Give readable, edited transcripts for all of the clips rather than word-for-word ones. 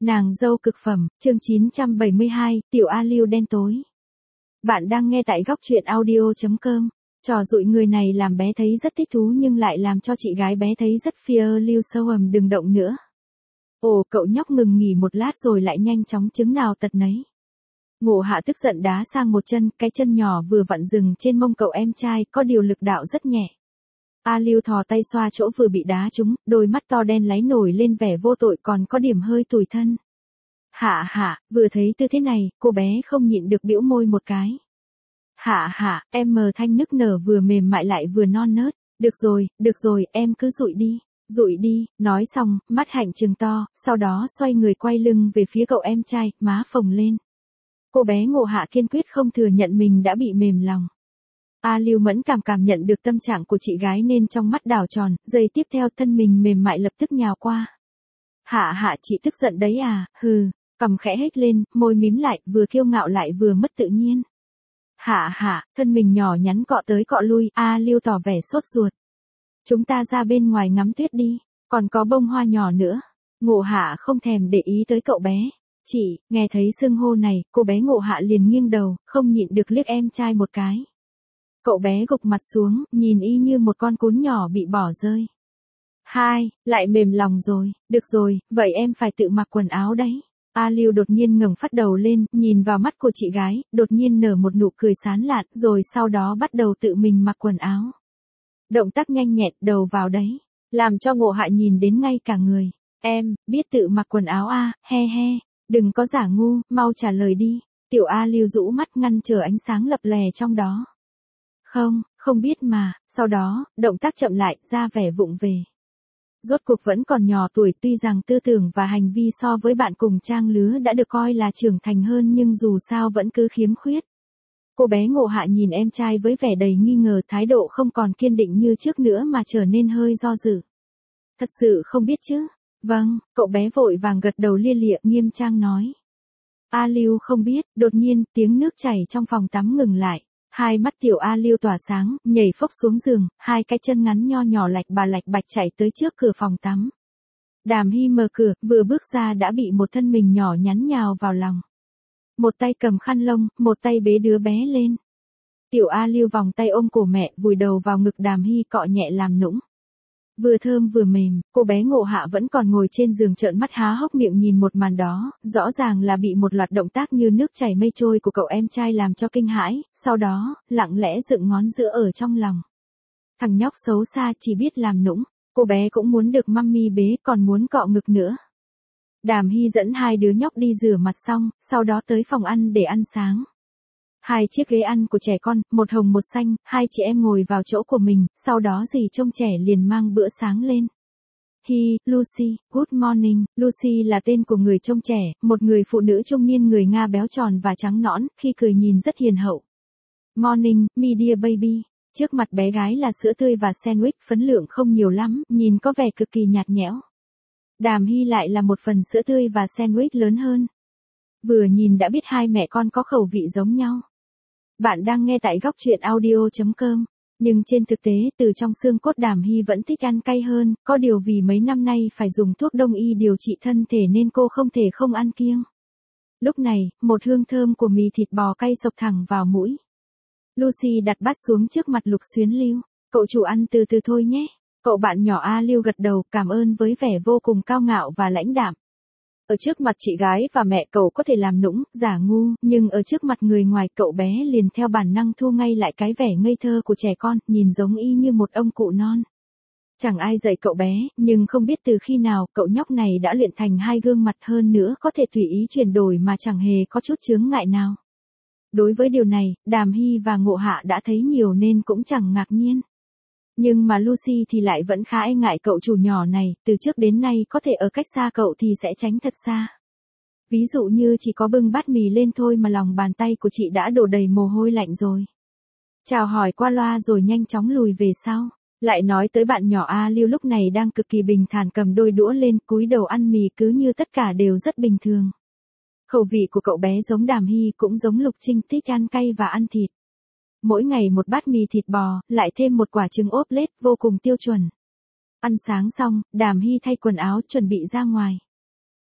Nàng dâu cực phẩm, chương 972, Tiểu A Lưu đen tối. Bạn đang nghe tại góc truyện audio.com. Trò dụi người này làm bé thấy rất thích thú nhưng lại làm cho chị gái bé thấy rất fear. Lưu sâu ầm đừng động nữa. Ồ, cậu nhóc ngừng nghỉ một lát rồi lại nhanh chóng chứng nào tật nấy. Ngộ Hạ tức giận đá sang một chân, cái chân nhỏ vừa vặn dừng trên mông cậu em trai, có điều lực đạo rất nhẹ. A Lưu thò tay xoa chỗ vừa bị đá trúng, đôi mắt to đen láy nổi lên vẻ vô tội còn có điểm hơi tủi thân. Hạ, vừa thấy tư thế này, cô bé không nhịn được bĩu môi một cái. Hạ, em mờ thanh nức nở vừa mềm mại lại vừa non nớt. Được rồi, em cứ dụi đi, nói xong, mắt Hạnh trừng to, sau đó xoay người quay lưng về phía cậu em trai, má phồng lên. Cô bé Ngộ Hạ kiên quyết không thừa nhận mình đã bị mềm lòng. A Lưu mẫn cảm nhận được tâm trạng của chị gái nên trong mắt đảo tròn, giây tiếp theo thân mình mềm mại lập tức nhào qua. Hạ chị tức giận đấy à, hừ, cằm khẽ hếch lên, môi mím lại, vừa kiêu ngạo lại vừa mất tự nhiên. Hạ, thân mình nhỏ nhắn cọ tới cọ lui, A Lưu tỏ vẻ sốt ruột. Chúng ta ra bên ngoài ngắm tuyết đi, còn có bông hoa nhỏ nữa. Ngộ Hạ không thèm để ý tới cậu bé. Chị, nghe thấy xưng hô này, cô bé Ngộ Hạ liền nghiêng đầu, không nhịn được liếc em trai một cái. Cậu bé gục mặt xuống, nhìn y như một con cún nhỏ bị bỏ rơi. Lại mềm lòng rồi, được rồi, vậy em phải tự mặc quần áo đấy. A Lưu đột nhiên ngẩng phát đầu lên, nhìn vào mắt của chị gái, đột nhiên nở một nụ cười sán lạn, rồi sau đó bắt đầu tự mình mặc quần áo. Động tác nhanh nhẹn, đầu vào đấy, làm cho Ngộ Hạ nhìn đến ngay cả người. Em, biết tự mặc quần áo à, he, đừng có giả ngu, mau trả lời đi. Tiểu A Lưu rũ mắt ngăn trở ánh sáng lập lè trong đó. Không biết mà, sau đó, động tác chậm lại, ra vẻ vụng về. Rốt cuộc vẫn còn nhỏ tuổi, tuy rằng tư tưởng và hành vi so với bạn cùng trang lứa đã được coi là trưởng thành hơn nhưng dù sao vẫn cứ khiếm khuyết. Cô bé Ngộ Hạ nhìn em trai với vẻ đầy nghi ngờ, thái độ không còn kiên định như trước nữa mà trở nên hơi do dự. Thật sự không biết chứ? Vâng, cậu bé vội vàng gật đầu lia lịa, nghiêm trang nói. A Lưu không biết, đột nhiên tiếng nước chảy trong phòng tắm ngừng lại. Hai mắt Tiểu A Lưu tỏa sáng, nhảy phốc xuống giường, hai cái chân ngắn nho nhỏ lạch bạch chạy tới trước cửa phòng tắm. Đàm Hy mở cửa, vừa bước ra đã bị một thân mình nhỏ nhắn nhào vào lòng. Một tay cầm khăn lông, một tay bế đứa bé lên. Tiểu A Lưu vòng tay ôm cổ mẹ, vùi đầu vào ngực Đàm Hy cọ nhẹ làm nũng. Vừa thơm vừa mềm, cô bé Ngộ Hạ vẫn còn ngồi trên giường trợn mắt há hốc miệng nhìn một màn đó, rõ ràng là bị một loạt động tác như nước chảy mây trôi của cậu em trai làm cho kinh hãi, sau đó, lặng lẽ dựng ngón giữa ở trong lòng. Thằng nhóc xấu xa chỉ biết làm nũng, cô bé cũng muốn được mummy bế còn muốn cọ ngực nữa. Đàm Hy dẫn hai đứa nhóc đi rửa mặt xong, sau đó tới phòng ăn để ăn sáng. Hai chiếc ghế ăn của trẻ con, một hồng một xanh, hai chị em ngồi vào chỗ của mình, sau đó dì trông trẻ liền mang bữa sáng lên. Lucy, good morning. Lucy là tên của người trông trẻ, một người phụ nữ trung niên người Nga béo tròn và trắng nõn, khi cười nhìn rất hiền hậu. Morning, me dear baby. Trước mặt bé gái là sữa tươi và sandwich, phấn lượng không nhiều lắm, nhìn có vẻ cực kỳ nhạt nhẽo. Đàm Hy lại là một phần sữa tươi và sandwich lớn hơn. Vừa nhìn đã biết hai mẹ con có khẩu vị giống nhau. Bạn đang nghe tại góc truyện audio.com. Nhưng trên thực tế, từ trong xương cốt Đàm Hy vẫn thích ăn cay hơn, có điều vì mấy năm nay phải dùng thuốc đông y điều trị thân thể nên cô không thể không ăn kiêng. Lúc này, một hương thơm của mì thịt bò cay xộc thẳng vào mũi. Lucy đặt bát xuống trước mặt Lục Xuyến Lưu. Cậu chủ ăn từ từ thôi nhé. Cậu bạn nhỏ A Lưu gật đầu cảm ơn với vẻ vô cùng cao ngạo và lãnh đạm. Ở trước mặt chị gái và mẹ cậu có thể làm nũng, giả ngu, nhưng ở trước mặt người ngoài cậu bé liền theo bản năng thu ngay lại cái vẻ ngây thơ của trẻ con, nhìn giống y như một ông cụ non. Chẳng ai dạy cậu bé, nhưng không biết từ khi nào cậu nhóc này đã luyện thành hai gương mặt hơn nữa có thể tùy ý chuyển đổi mà chẳng hề có chút chướng ngại nào. Đối với điều này, Đàm Hy và Ngộ Hạ đã thấy nhiều nên cũng chẳng ngạc nhiên. Nhưng mà Lucy thì lại vẫn khá e ngại cậu chủ nhỏ này, từ trước đến nay có thể ở cách xa cậu thì sẽ tránh thật xa. Ví dụ như chỉ có bưng bát mì lên thôi mà lòng bàn tay của chị đã đổ đầy mồ hôi lạnh rồi. Chào hỏi qua loa rồi nhanh chóng lùi về sau. Lại nói tới bạn nhỏ A Lưu lúc này đang cực kỳ bình thản cầm đôi đũa lên cúi đầu ăn mì cứ như tất cả đều rất bình thường. Khẩu vị của cậu bé giống Đàm Hy cũng giống Lục Trinh thích ăn cay và ăn thịt. Mỗi ngày một bát mì thịt bò, lại thêm một quả trứng ốp lết vô cùng tiêu chuẩn. Ăn sáng xong, Đàm Hy thay quần áo chuẩn bị ra ngoài.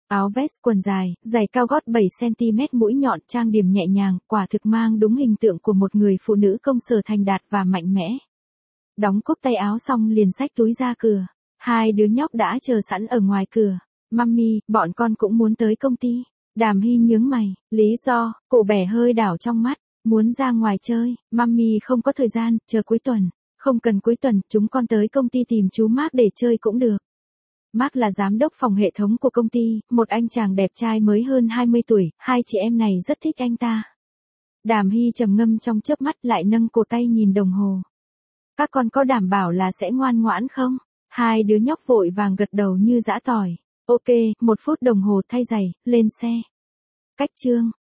Áo vest quần dài, giày cao gót 7cm mũi nhọn trang điểm nhẹ nhàng, quả thực mang đúng hình tượng của một người phụ nữ công sở thành đạt và mạnh mẽ. Đóng cúc tay áo xong liền xách túi ra cửa. Hai đứa nhóc đã chờ sẵn ở ngoài cửa. Mummy, bọn con cũng muốn tới công ty. Đàm Hy nhướng mày, lý do, cô bẻ hơi đảo trong mắt, muốn ra ngoài chơi, Mummy không có thời gian, chờ cuối tuần. Không cần cuối tuần, chúng con tới công ty tìm chú Mark để chơi cũng được. Mark là giám đốc phòng hệ thống của công ty, một anh chàng đẹp trai mới hơn 20 tuổi, hai chị em này rất thích anh ta. Đàm Hy trầm ngâm trong chớp mắt lại nâng cổ tay nhìn đồng hồ. Các con có đảm bảo là sẽ ngoan ngoãn không? Hai đứa nhóc vội vàng gật đầu như giã tỏi. Ok, 1 phút đồng hồ thay giày, lên xe. Cách chương.